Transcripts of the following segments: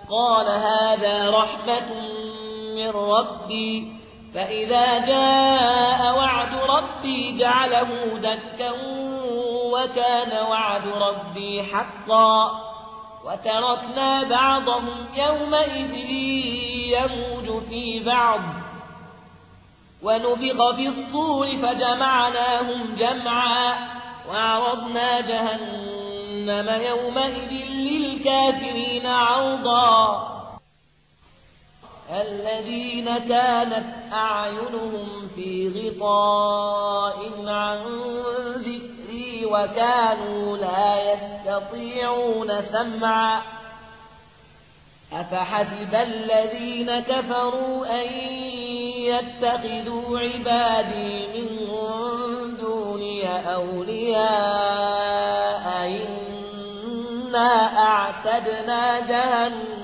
قال هذا رحمة من ربي فإذا جاء وعد ربي جعله دكا وكان وعد ربي حقا وتركنا بعضهم يومئذ يموج في بعض ونفخ في الصور فجمعناهم جمعا وعرضنا جهنم يومئذ للكافرين عرضا الذين كانت أعينهم في غطاء عن ذكري وكانوا لا يستطيعون سمعا أفحسب الذين كفروا أن يتخذوا عبادي من دوني أولياء إنا أعتدنا جهنم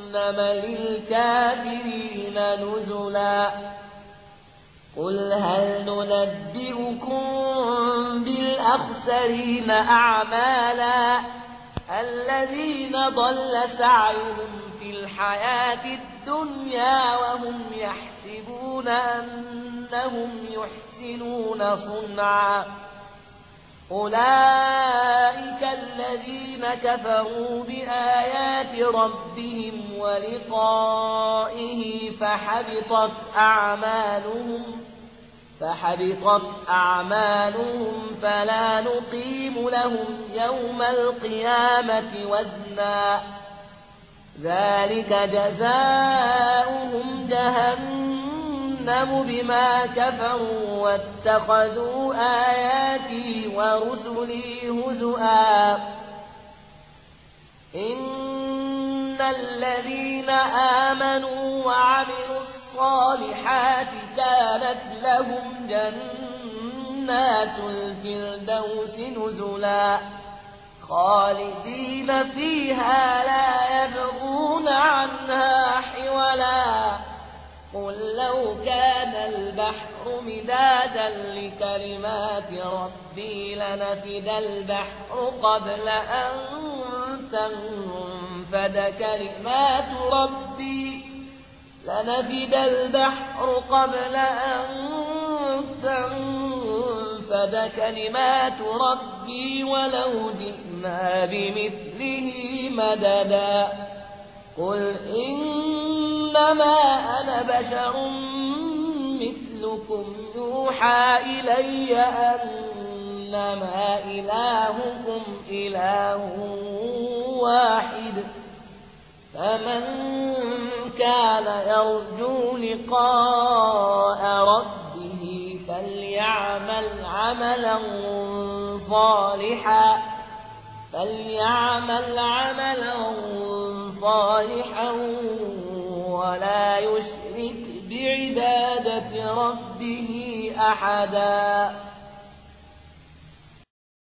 للكافرين نزلا قل هل ننبئكم بالأخسرين أعمالا الذين ضل سعيهم في الحياة الدنيا وهم يحسبون أنهم يحسنون صنعا أولئك الذين كفروا بآيات ربهم ولقائه فحبطت أعمالهم فلا نقيم لهم يوم القيامة وزنا ذلك جزاؤهم جهنم بما كفروا واتخذوا آياتي ورسلي هزؤا إن الذين آمنوا وعملوا الصالحات كانت لهم جنات الفردوس نزلا خالدين فيها لا يبغون عنها حولا قل لو كان البحر مدادا لكلمات ربي لنفد البحر قبل أن تنفد كلمات ربي ولو جئنا بمثله مددا قل إنما أنا بشر مثلكم يوحى إلي أنما إلهكم إله واحد فمن كان يرجو لقاء ربه فليعمل عملا صالحا ولا يشرك بعبادة ربه أحدا